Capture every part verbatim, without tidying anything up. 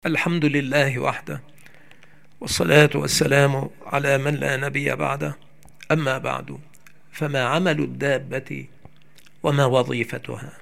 الحمد لله وحده، والصلاة والسلام على من لا نبي بعده. أما بعد، فما عمل الدابة وما وظيفتها؟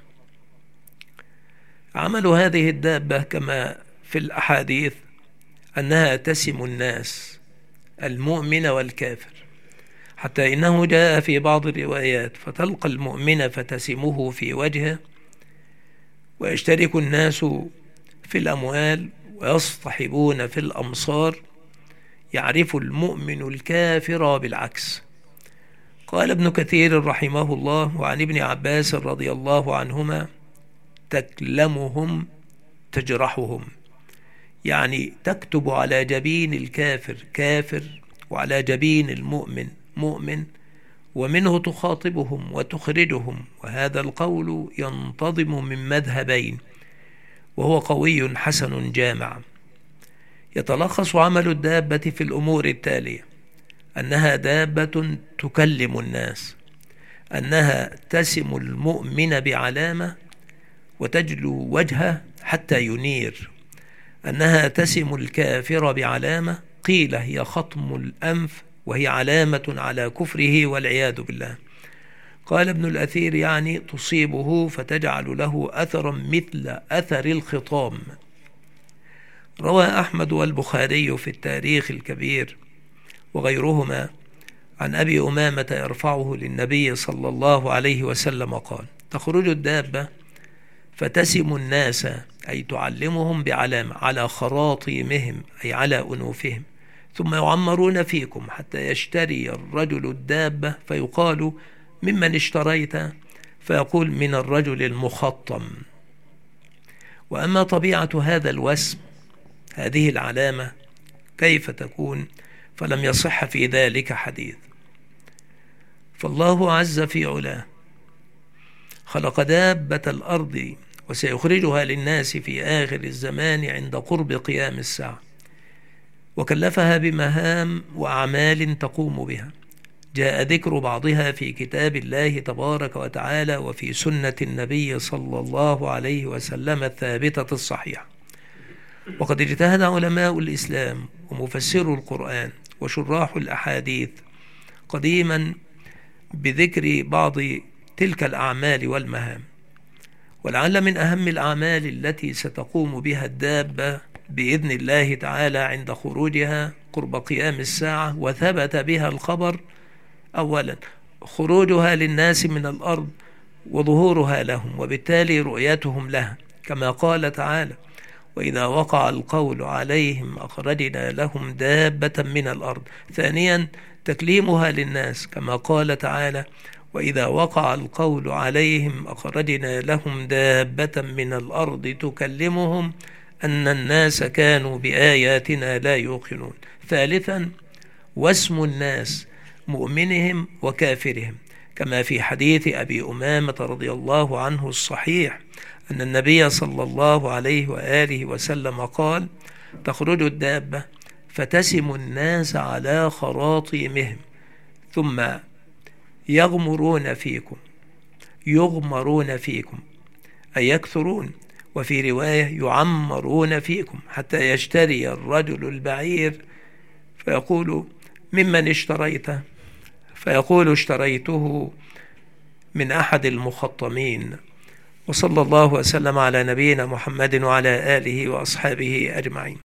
عمل هذه الدابة كما في الأحاديث أنها تسم الناس المؤمن والكافر، حتى إنه جاء في بعض الروايات فتلقى المؤمن فتسمه في وجهه، ويشترك الناس في الأموال ويصطحبون في الأمصار، يعرف المؤمن الكافر بالعكس. قال ابن كثير رحمه الله: وعن ابن عباس رضي الله عنهما: تكلمهم تجرحهم، يعني تكتب على جبين الكافر كافر وعلى جبين المؤمن مؤمن، ومنه تخاطبهم وتخرجهم. وهذا القول ينتظم من مذهبين، وهو قوي حسن جامع. يتلخص عمل الدابة في الأمور التالية: أنها دابة تكلم الناس، أنها تسم المؤمن بعلامة وتجلو وجهه حتى ينير، أنها تسم الكافر بعلامة قيل هي خطم الأنف، وهي علامة على كفره والعياذ بالله. قال ابن الأثير: يعني تصيبه فتجعل له أثرا مثل أثر الخطام. روى أحمد والبخاري في التاريخ الكبير وغيرهما عن أبي أمامة يرفعه للنبي صلى الله عليه وسلم قال: تخرج الدابة فتسم الناس، أي تعلمهم بعلامة على خراطيمهم، أي على أنوفهم، ثم يعمرون فيكم حتى يشتري الرجل الدابة فيقال: ممن اشتريت؟ فيقول: من الرجل المخطم. وأما طبيعة هذا الوسم، هذه العلامة كيف تكون؟ فلم يصح في ذلك حديث. فالله عز في علاه خلق دابة الأرض وسيخرجها للناس في آخر الزمان عند قرب قيام الساعة، وكلفها بمهام وأعمال تقوم بها. جاء ذكر بعضها في كتاب الله تبارك وتعالى وفي سنة النبي صلى الله عليه وسلم الثابتة الصحيحة. وقد اجتهد علماء الإسلام ومفسرو القرآن وشراح الأحاديث قديما بذكر بعض تلك الأعمال والمهام. ولعل من أهم الأعمال التي ستقوم بها الدابة بإذن الله تعالى عند خروجها قرب قيام الساعة، وثبت بها الخبر: أولا، خروجها للناس من الأرض وظهورها لهم، وبالتالي رؤيتهم لها، كما قال تعالى: وإذا وقع القول عليهم أخرجنا لهم دابة من الأرض. ثانيا، تكليمها للناس، كما قال تعالى: وإذا وقع القول عليهم أخرجنا لهم دابة من الأرض تكلمهم أن الناس كانوا بآياتنا لا يوقنون. ثالثا، واسم الناس مؤمنهم وكافرهم، كما في حديث أبي أمامة رضي الله عنه الصحيح أن النبي صلى الله عليه وآله وسلم قال: تخرج الدابة فتسم الناس على خراطيمهم، ثم يغمرون فيكم يغمرون فيكم أي يكثرون، وفي رواية يعمرون فيكم حتى يشتري الرجل البعير فيقول: ممن اشتريته؟ فيقول: اشتريته من أحد المخطمين. وصلى الله وسلم على نبينا محمد وعلى آله وأصحابه أجمعين.